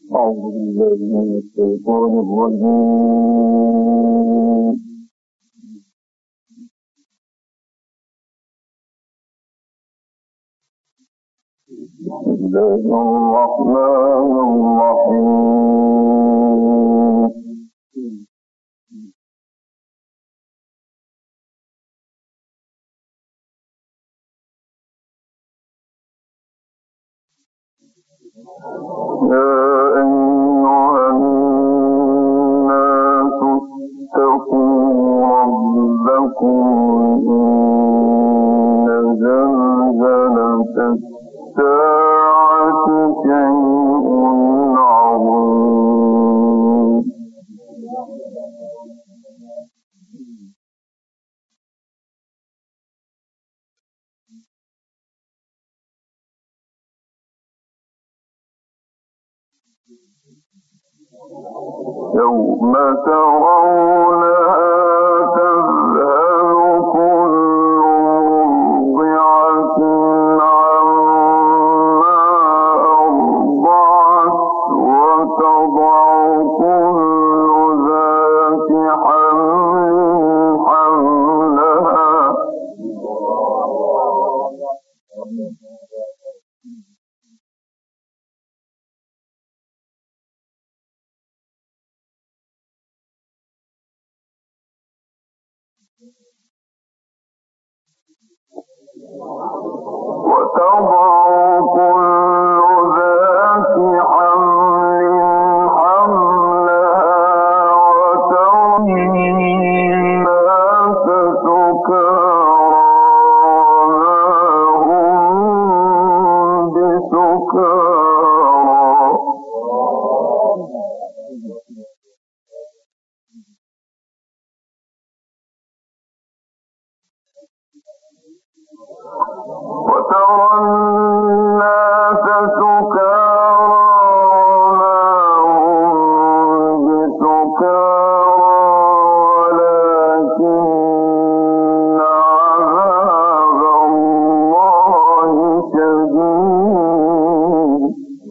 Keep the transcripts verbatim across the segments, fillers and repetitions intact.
أعوذ بالله من الشيطان الرجيم. بسم الله الرحمن الرحيم. يا أيها الناس اتقوا ربكم إن زلزلة الساعة شيء عظيم. يوم ترونها تذهل كل مرضعة عما أرضعت وتضع كل ذات حمل حملها وتضع كل ذات حمل حملها وترى الناس سكارى ما هم بسكارى وترى الناس سكارى ما هم بسكارى ولكن عذاب الله شديد.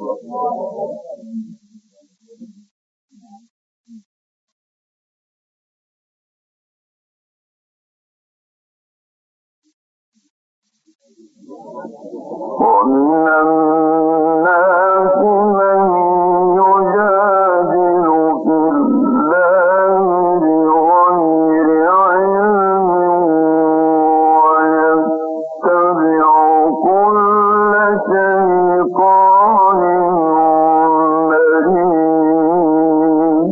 ومن الناس من يجادل في الله بغير علم ويتبع كل شيطان مريد.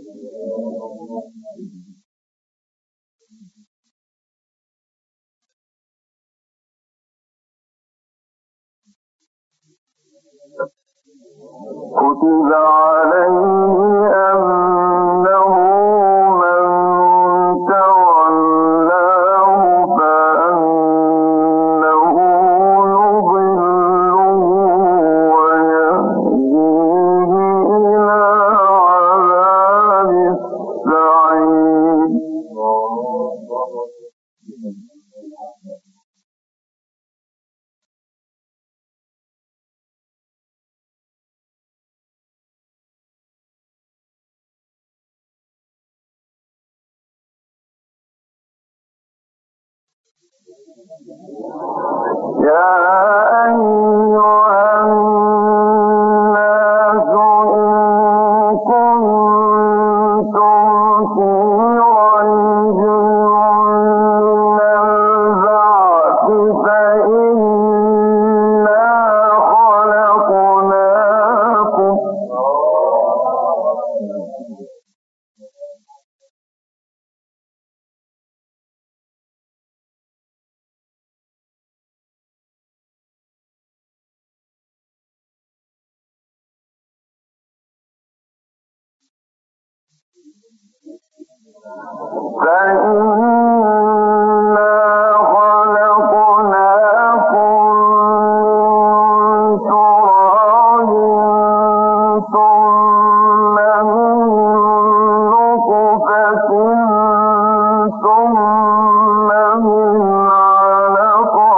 كتب عليه أنه من تولاه فأنه يضله ويهديه إلى عذاب السعير. يا أيها الناس إن كنتم في ريب من البعث فإنا خلقناكم فإنا خلقناكم من تراب ثم من نطفة ثم من علقة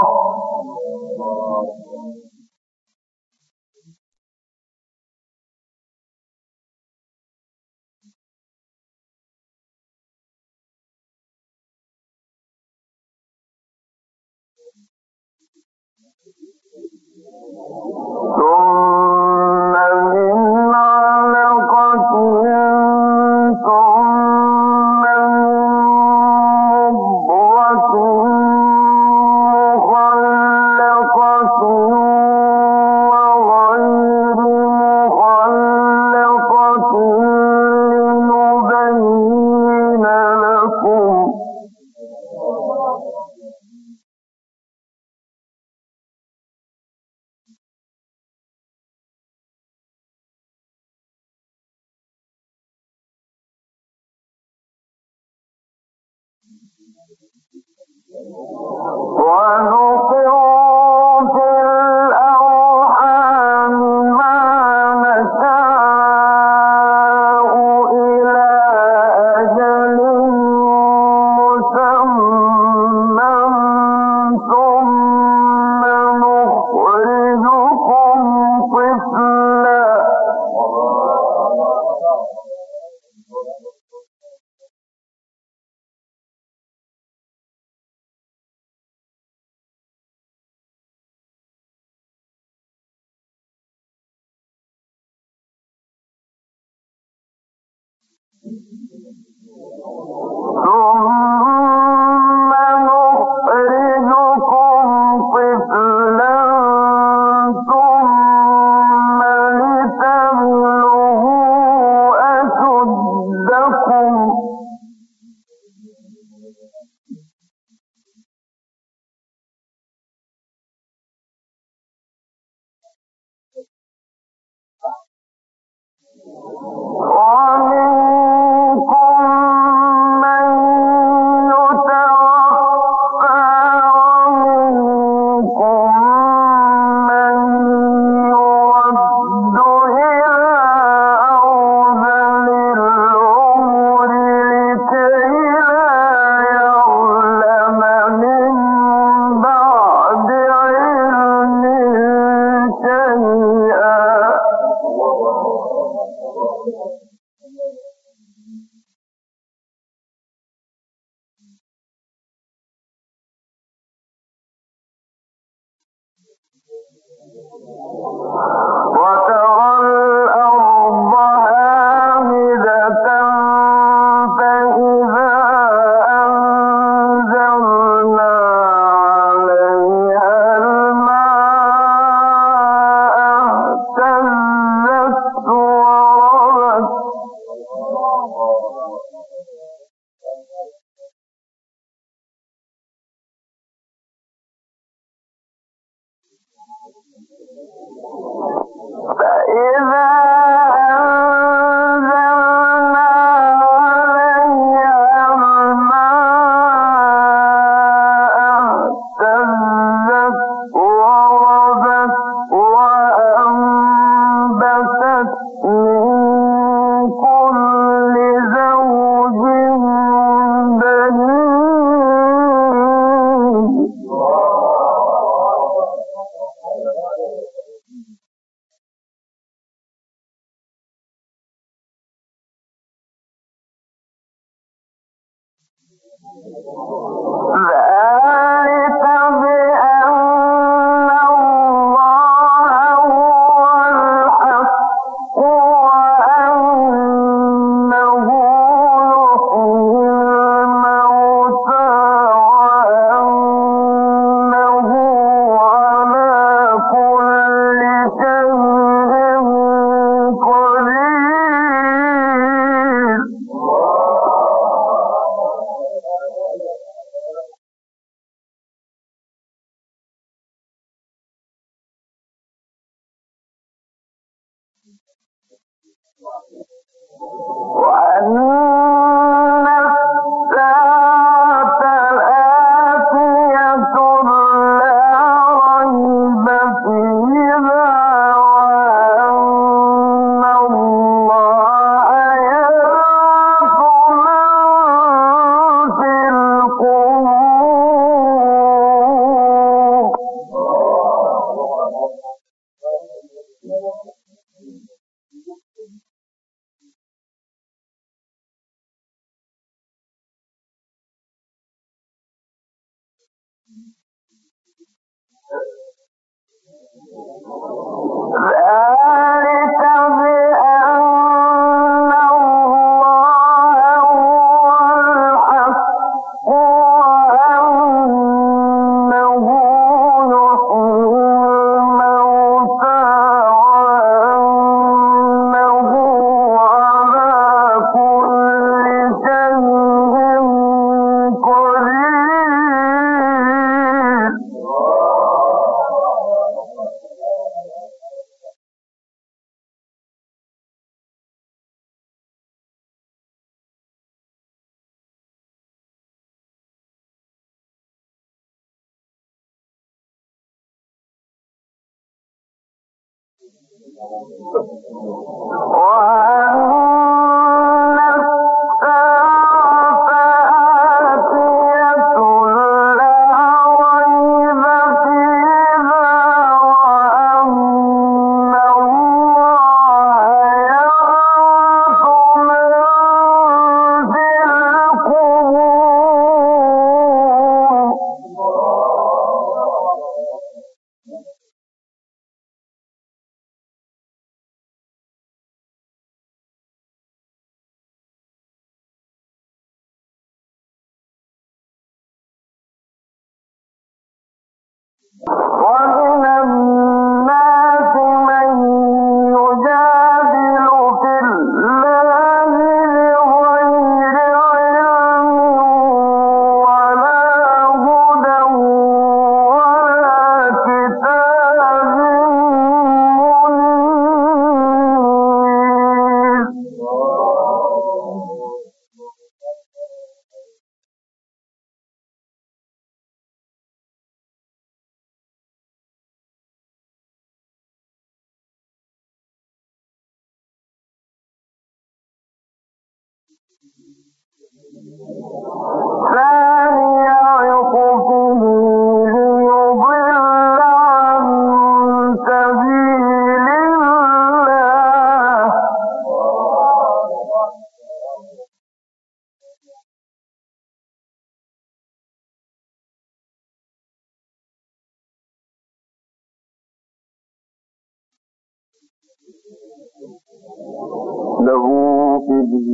له في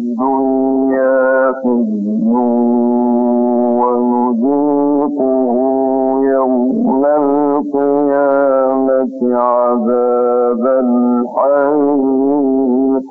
الدنيا خزي ونذيقه يوم القيامة عذاب الحريق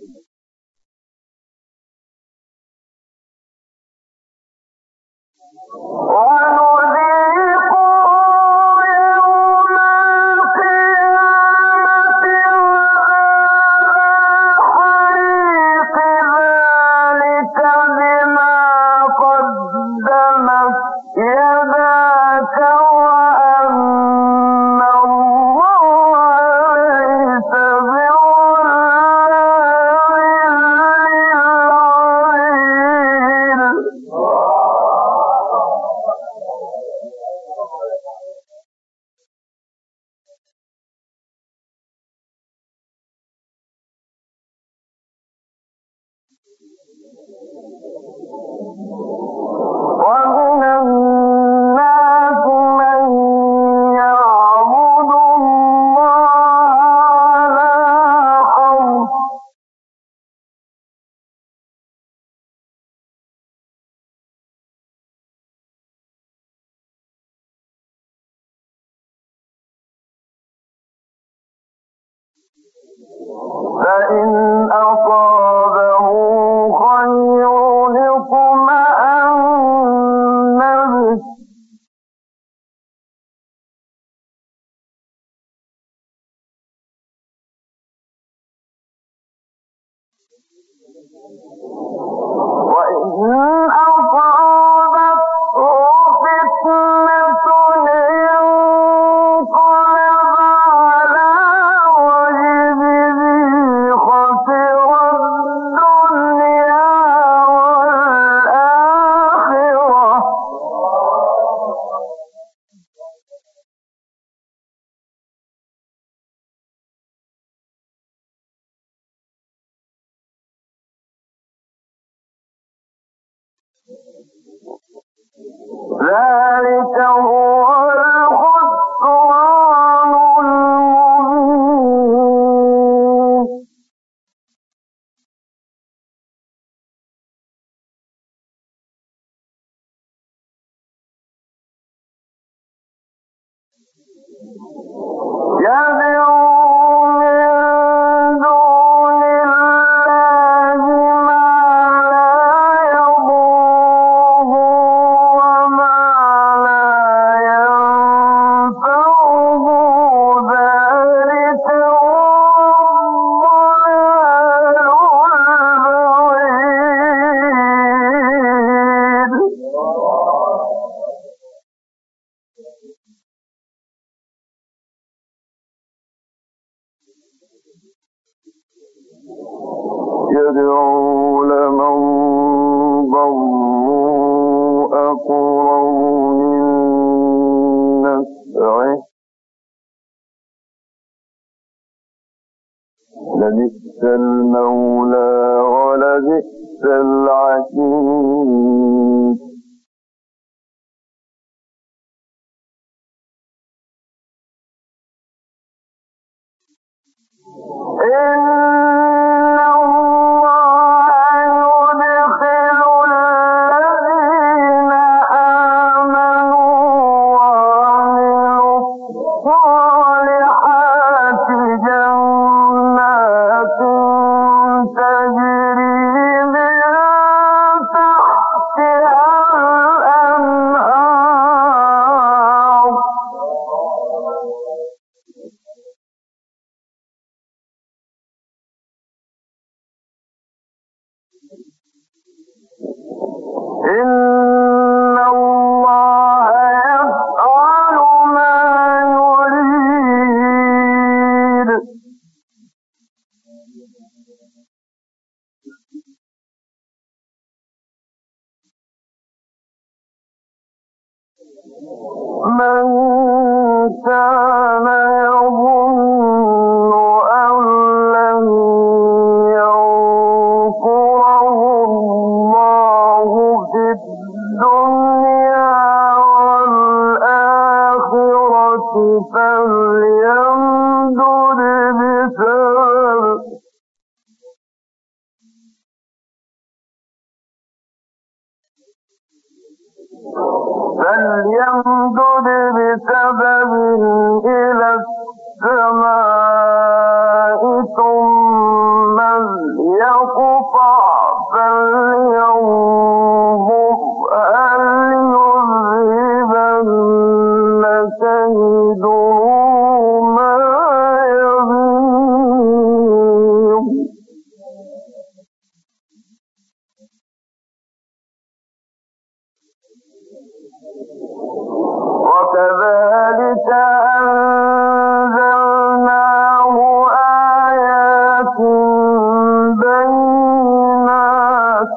فإن أصابه خير اطمأن به وإن أصابته فتنة انقلب على وجهه خسر الدنيا والآخرة ذلك هو الخسران المبين يدعو لمن ضره أقرب من نفعه لبئس المولى ولبئس العشير إن الله يفعل ما يريد من كان يظن أن لن ينصره الله في الدنيا والآخرة فليمدد بسبب فليمدد بسبب إلى السماء ثم ليقطع فلينظر هل يذهبن كيده ما يغيظ وكذلك أنزلناه آيات بينات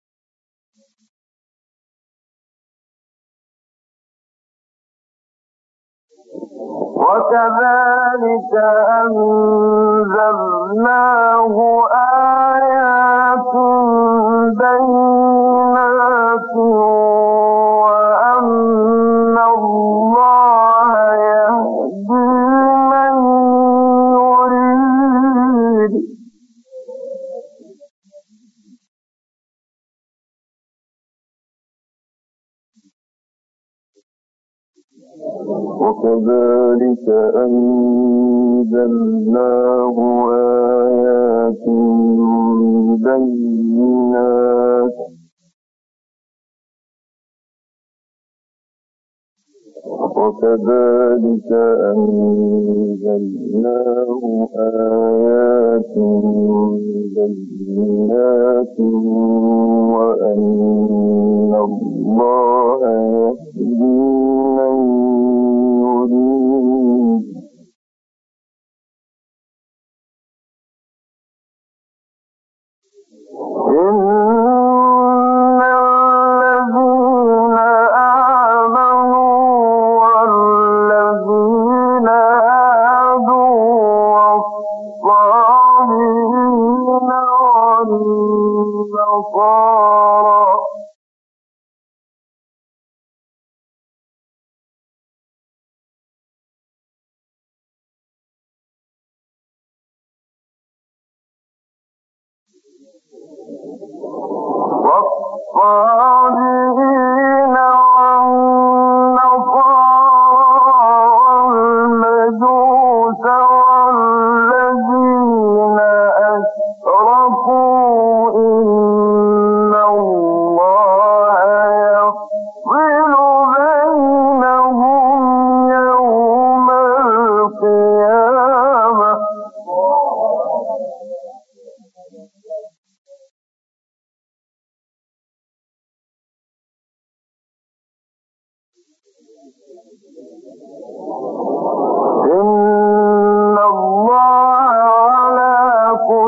وكذلك أنزلناه آيات بينات وأن الله يهدي من يريد وكذلك أنزلناه آيات بينات وكذلك أنزلناه آيات بينات وأن الله يهدي من يريد إن الذين آمنوا والذين هادوا والصابئين والنصارى والصابئين والنصارى والمجوس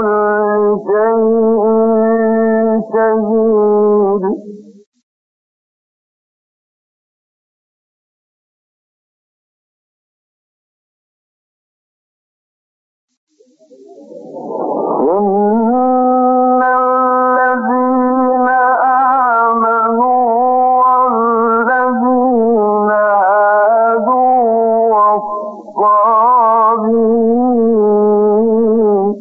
شيء شهيد إن الذين آمنوا والذين هادوا والصابين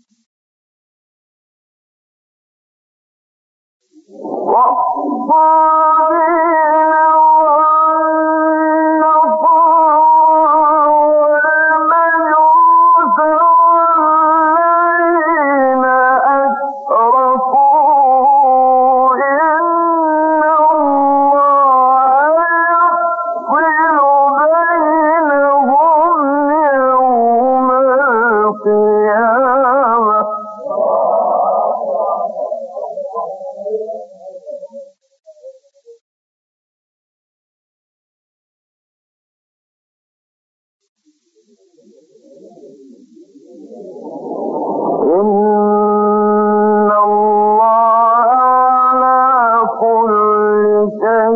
إن الله على كل شيء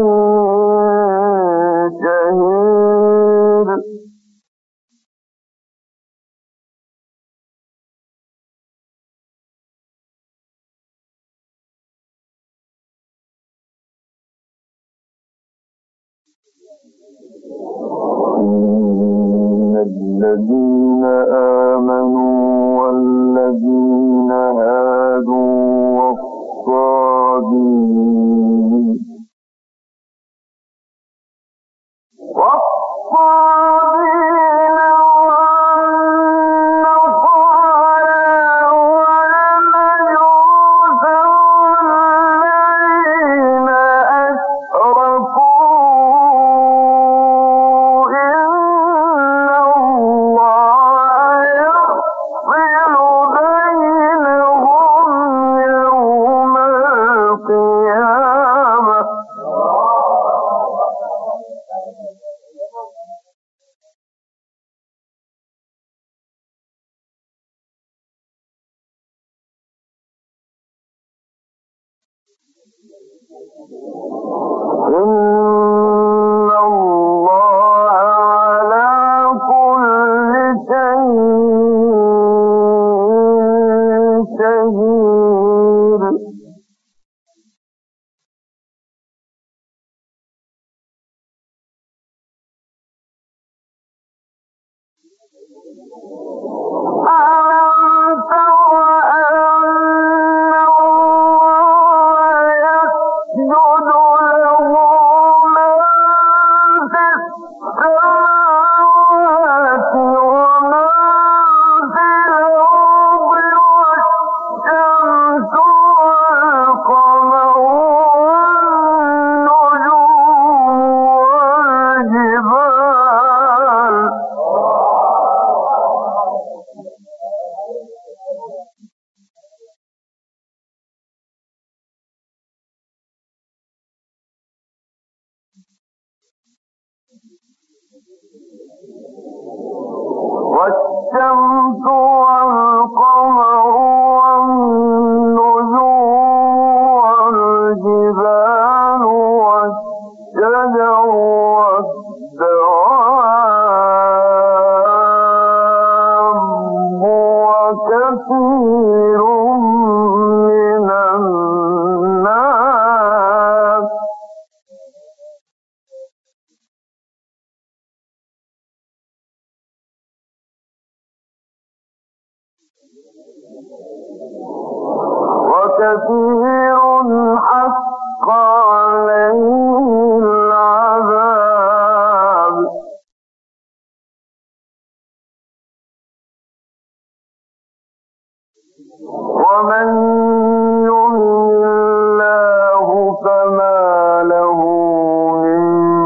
شهيد إن الذين آمنوا والذين هادوا والصابين والصابين والنصارى والمجوس والذين أشركوا إن الله يفصل بينهم يوم القيامة إن الله على كل شيء شهيد ألم تر أن الله يسجد له من في السماوات ومن في الأرض والشمس والقمر والنجوم والجبال والشمس والقمر والنجوم والجبال والشجر والدواب وكثير من الناس وكثير حق عليه العذاب ومن يهن الله فما له من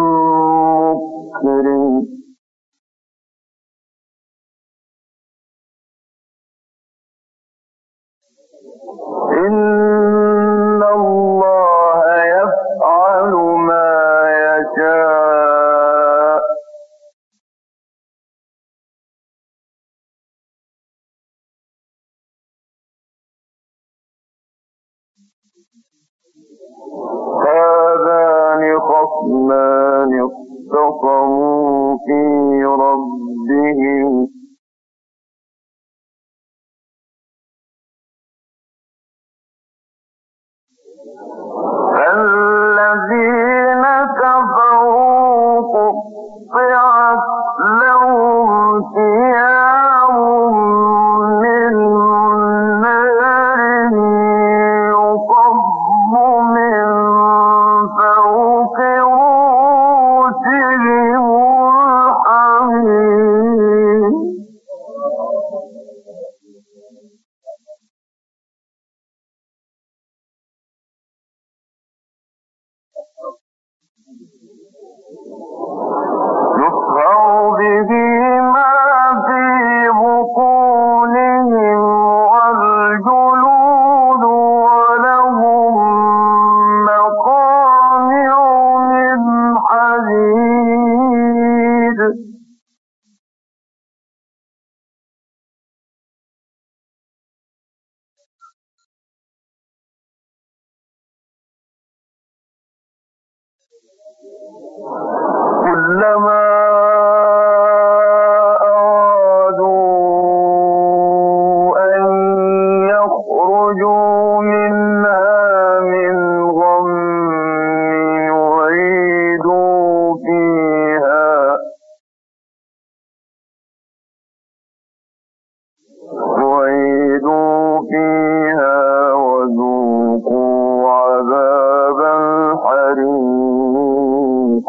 مكرم إن الله يفعل ما يشاء هذان خصمان اختصموا في ربهم فالذين كفروا قطعت لهم ثياب من نار يصب من فوق رؤوسهم الحميم يصهر به ما في بطونهم والجلود ولهم مقامع من حديد كلما أرادوا أن يخرجوا منها من غم يعيدوا فيها يعيدوا فيها وذوقوا عذاب الحريق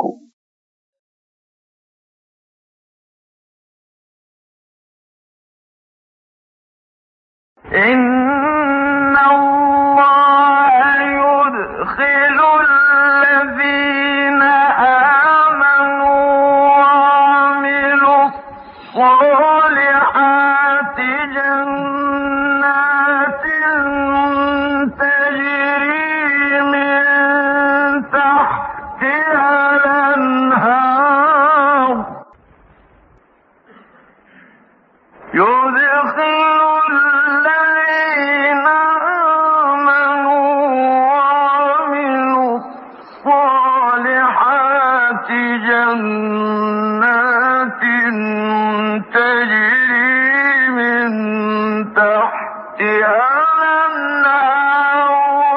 إن الله يدخل الذين آمنوا وعملوا الصالحات جنات تجري من تحتها الأنهار يدخل الذين آمنوا وعملوا الصالحات جنات تجري من تحتها الأنهار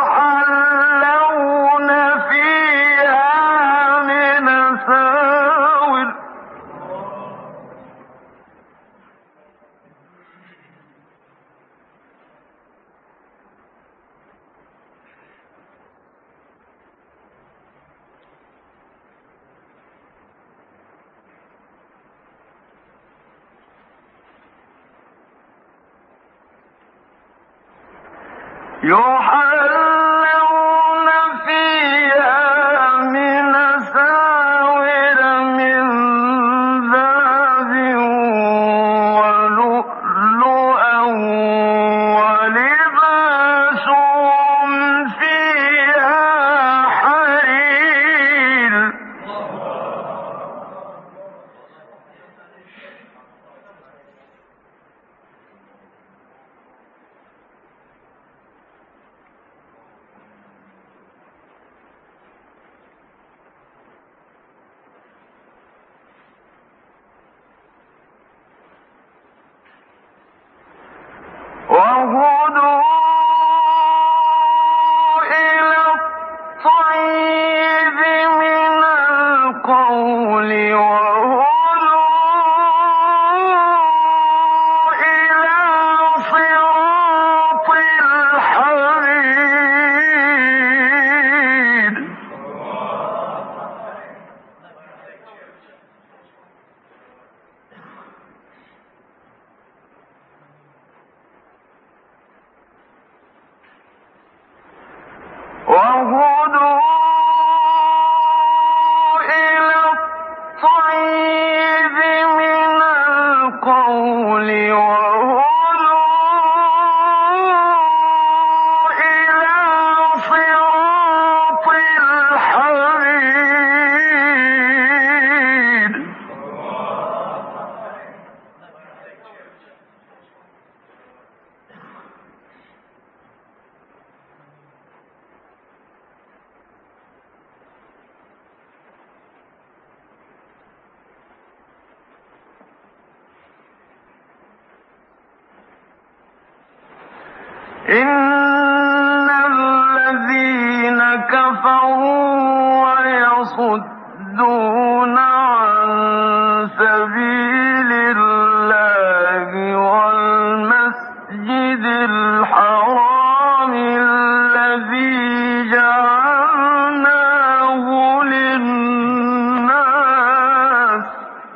يحلون فيها من أساور يحلون فيها من أساور من ذهب ولؤلؤا ولباسهم فيها حرير إن الذين كفروا ويصدون عن سبيل الله والمسجد الحرام الذي جعلناه للناس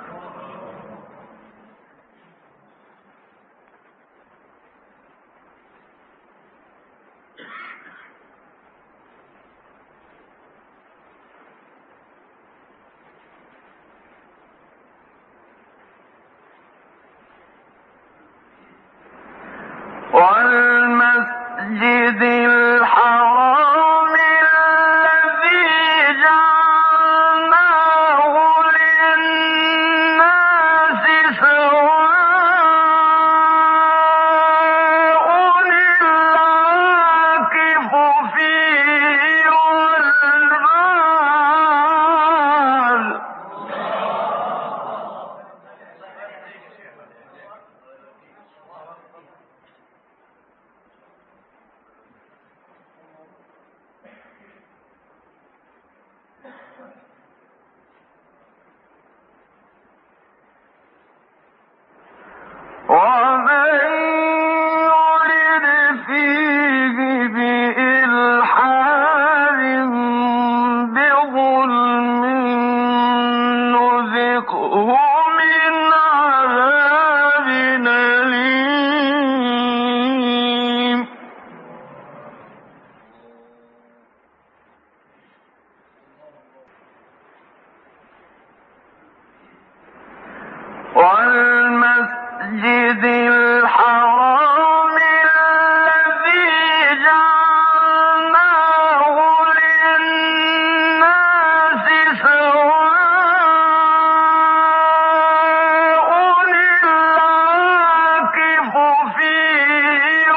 والمسجد الحرام الذي جعلناه للناس سواء العاكف فيه والباد ومن يرد فيه بإلحاد بظلم نذقه من عذاب أليم والمسجد الحرام الذي جعلناه للناس سواء العاكف فيه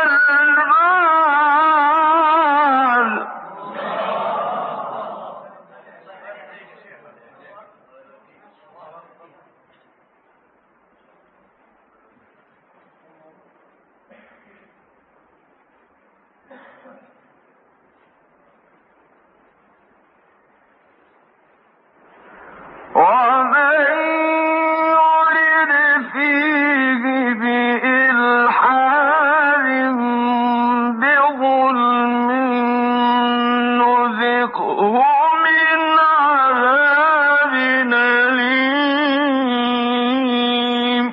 والباد ومن يرد فيه بإلحاد بظلم نذقه من عذاب أليم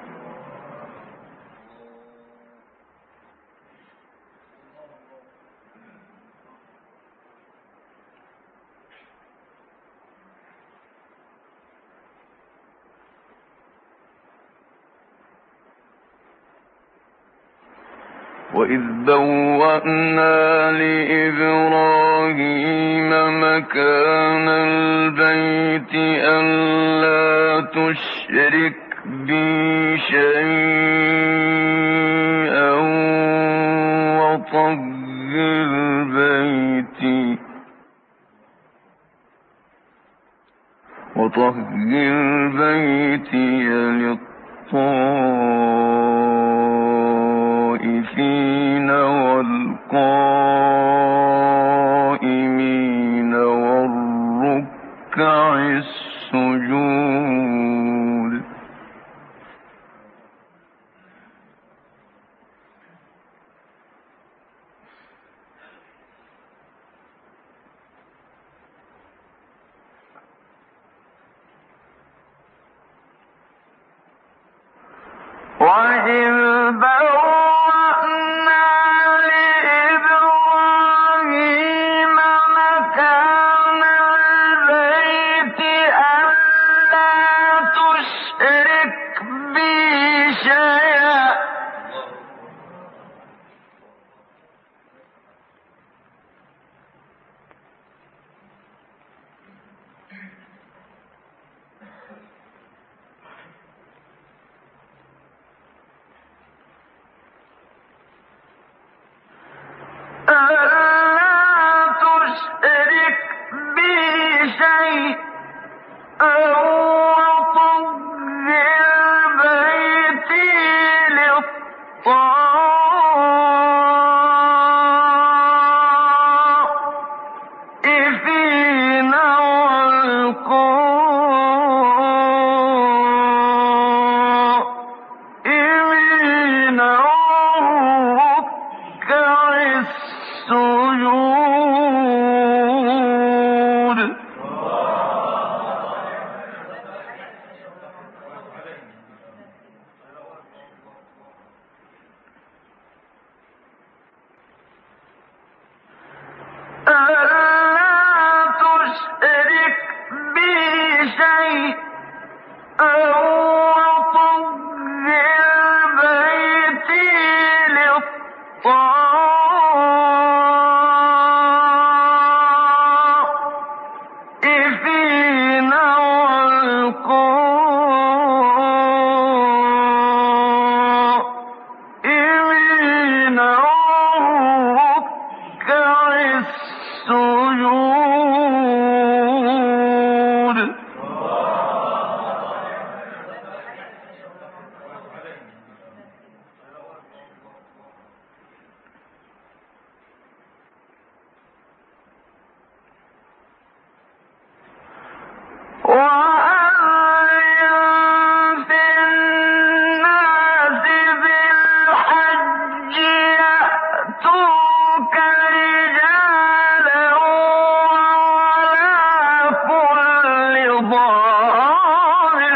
وإذ بوأنا لإبراهيم مكان البيت ألا تشرك بي شيئا وطهر بيتي وطهر بيتي للطائفين والقائمين والركع السجود وإذ بوأنا لإبراهيم مكان البيت ألا تشرك بي شيئا الطائفين والقائمين والركع السجود. وأذن في الناس بالحج يأتوك رجالا وعلى كل ضامر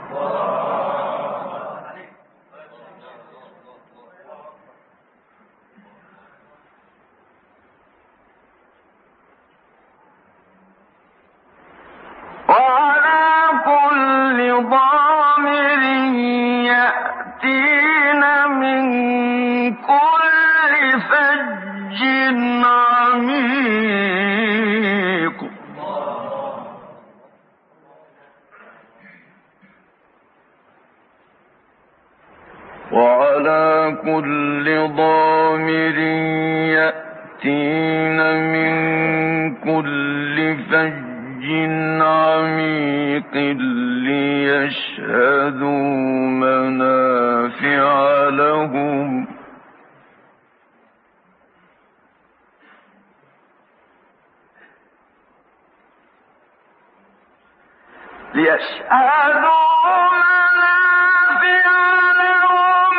وعلى كل ضامر يأتين من كل فج عميق. وعلى كل ضامر يأتين من كل فج عميق ليشهدوا منافع لهم ليشهدوا منافع لهم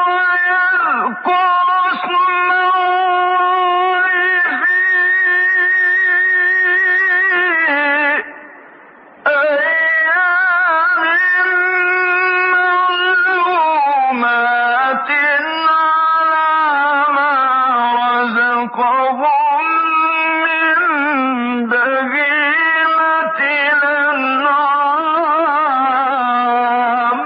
ويذكروا اسم الله في أيام معلومات على ما رزقهم من بهيمة الأنعام.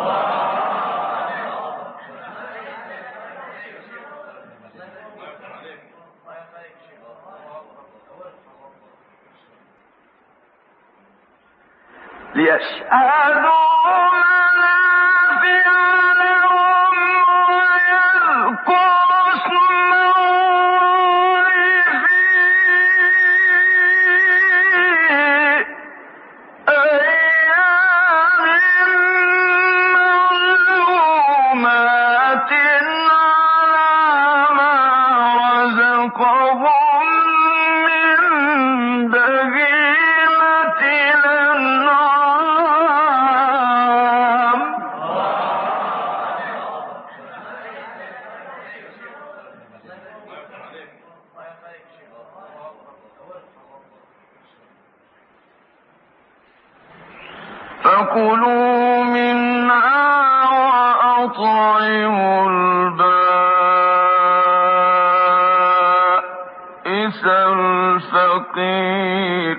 ليشهدوا منافع لهم ويذكروا اسم الله في أيام معلومات على ما رزقهم من بهيمة الأنعام. فكلوا منها وأطعموا البائس الفقير.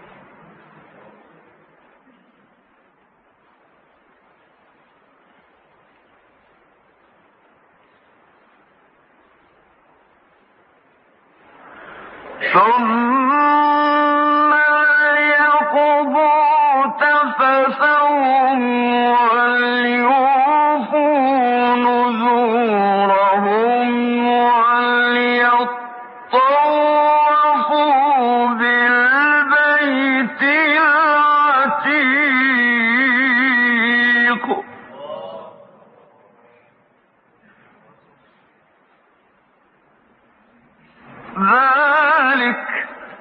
ثم ليقضوا تفثهم وليوفوا نذورهم وليطوفوا بالبيت العتيق. ذلك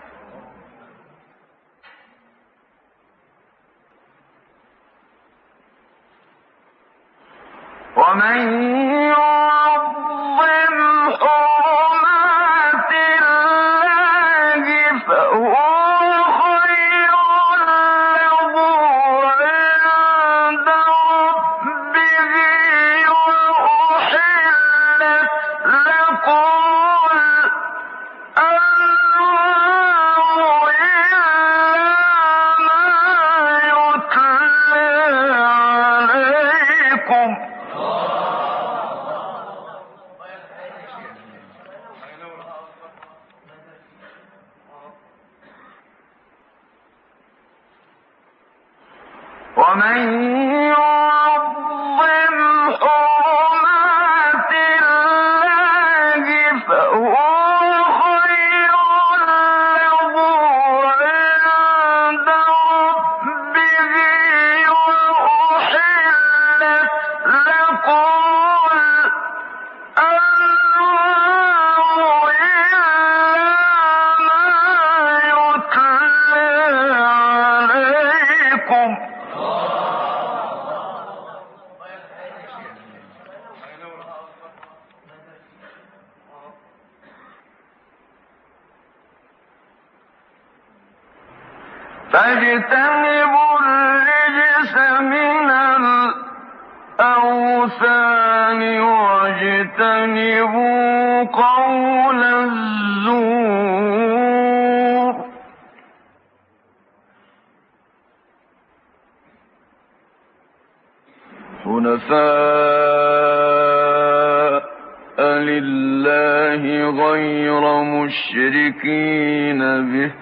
ومن يعظم حرمات الله فهو خير له عند ربه وأحلت لكم الأنعام فاجتنبوا الرجس من الأوثان واجتنبوا قول الزور حنفاء لله غير مشركين به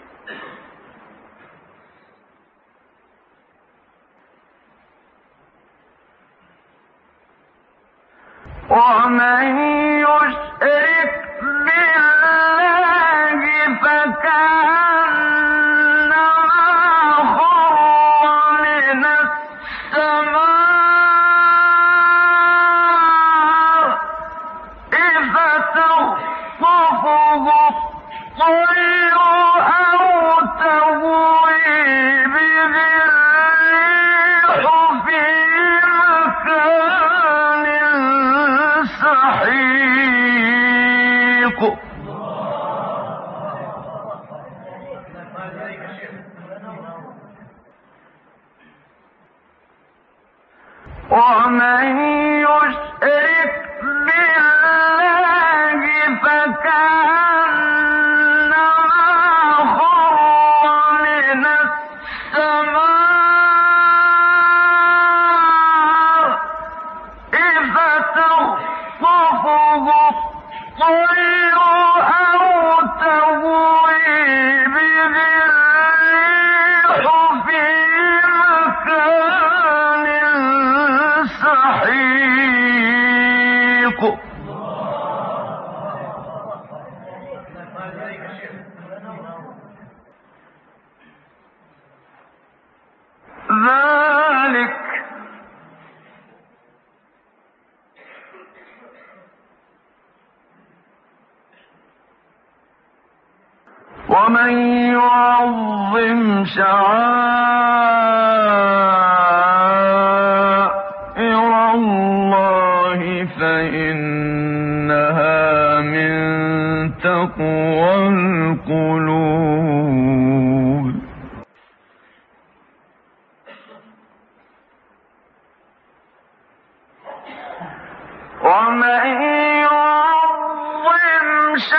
ومن يشرك بالله فكأنما خر من السماء فتخطفه الطير أو تهوي به الريح في مكان سحيق ومن يشرك بالله فكأنما خر من السماء فتخطفه الطير أو تهوي به الريح في مكان سحيق ذلك ومن يعظم شعائر الله فإنها من تقوى القلوب ومن يعظم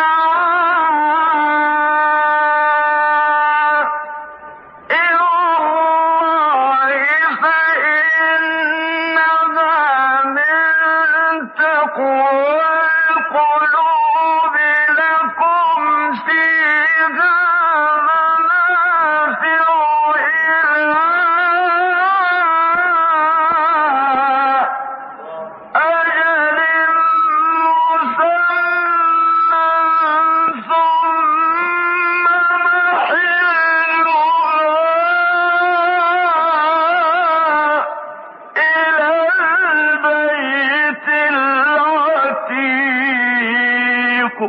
شعائر الله فإنها من تقوى القلوب لكم فيها منافع إلى أجل مسمى ثم محلها إلى البيت العتيق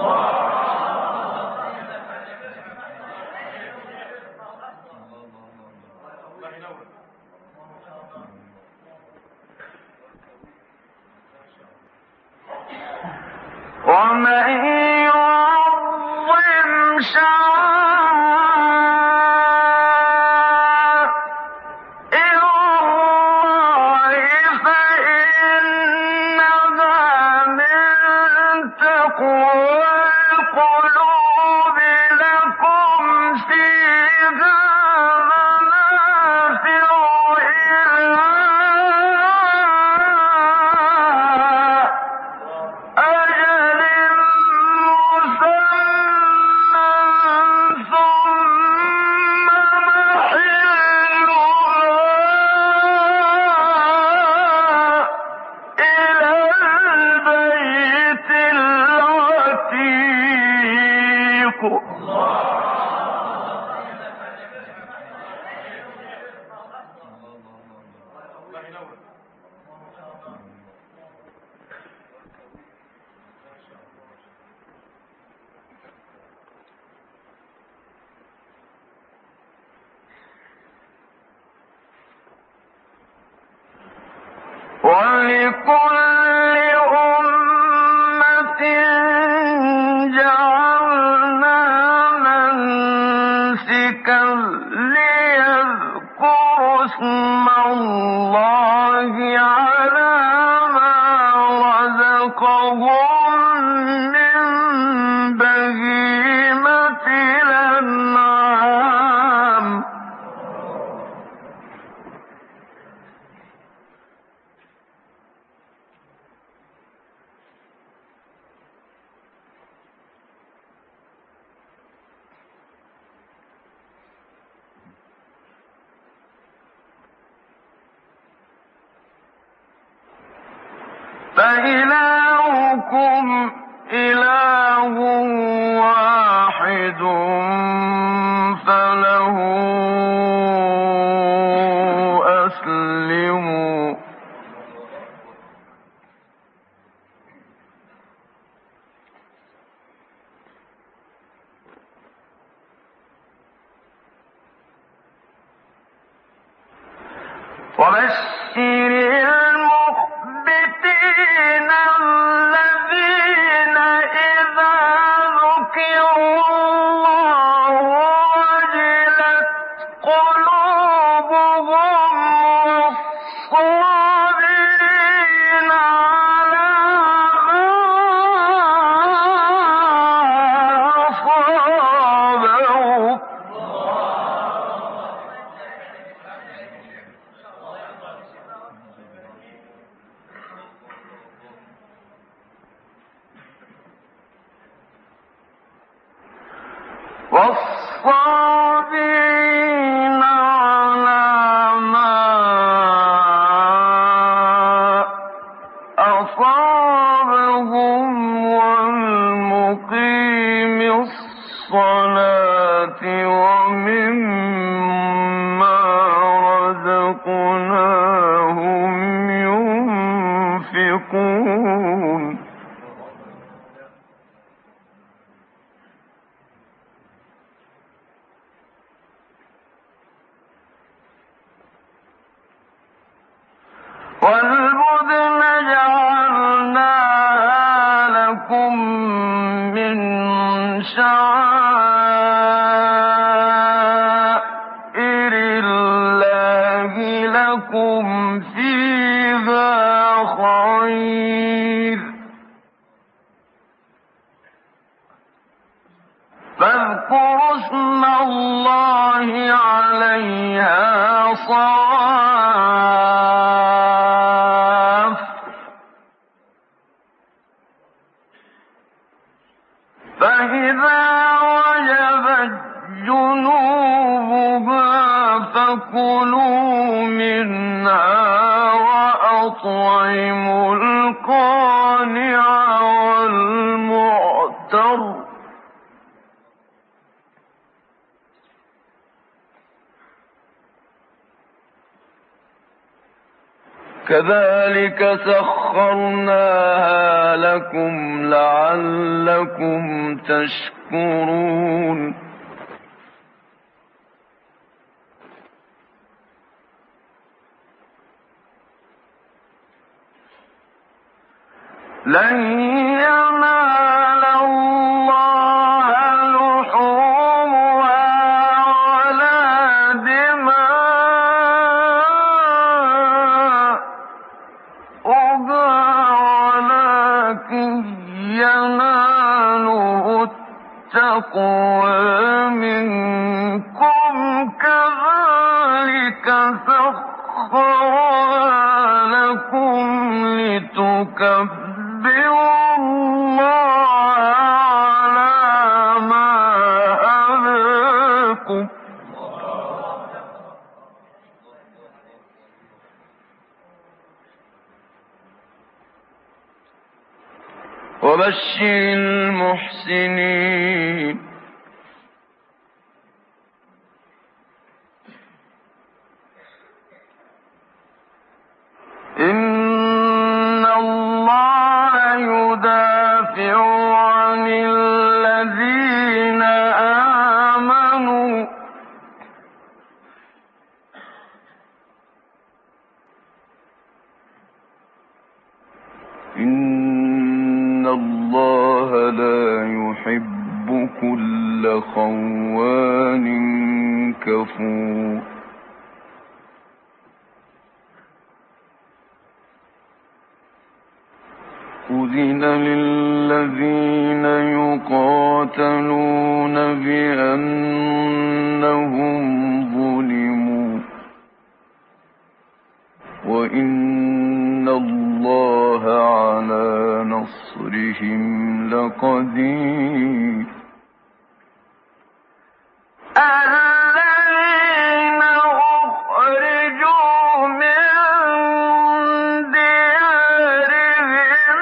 ومن يعظم شعائر الله فإنها من تقوى القلوب لكم فيها منافع إلى أجل مسمى ثم محلها أإلهكم إله واحد فله أسلموا وبشر المخبتين الذين إذا ذكروا الله وجلت قلوبهم والصابرين على ما أصابهم والصابرين على ما أصابهم والمقيم الصلاة ومما رزقناهم ينفقون والبدن جعلناها لكم من شعائر الله لكم فيها خير فاذكروا اسم الله عليها صواف فإذا وجبت جنوبها فكلوا منها وأطعموا القانع والمعتر كذلك سخرناها لكم لعلكم تشكرون لن ينال الله لحومها ولا دماؤها ولكن يناله التقوى منكم كذلك سخرها لكم لتكبروا الله على ما هداكم وبشر المحسنين إن الله يدافع عن الذين آمنوا إن الله لا يحب كل خوان كفور أذن للذين يقاتلون بأنهم ظلموا وإن الله على نصرهم لقدير الذين أخرجوا من ديارهم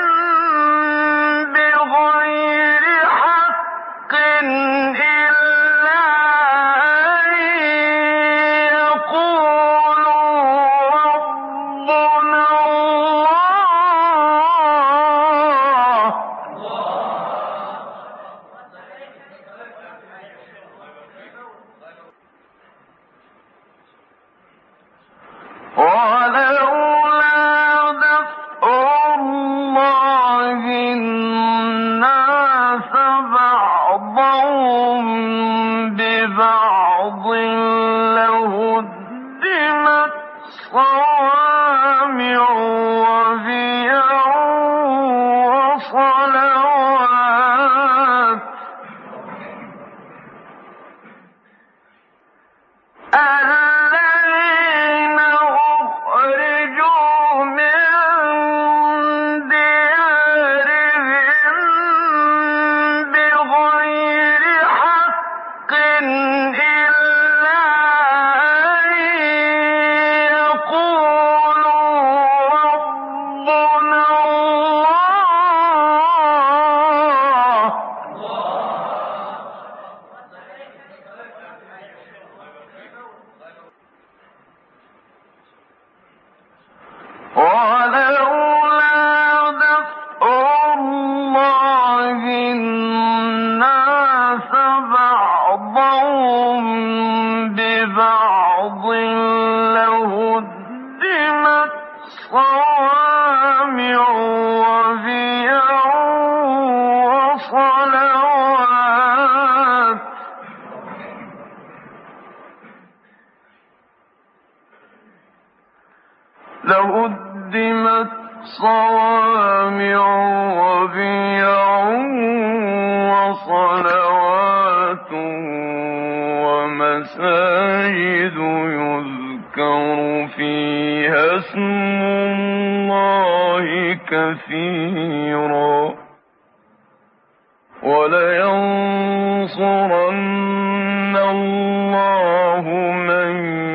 ولينصرن الله من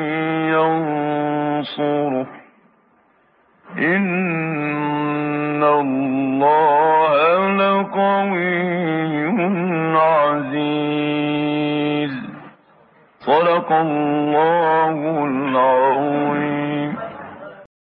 ينصره إن الله لقوي عزيز. صدق الله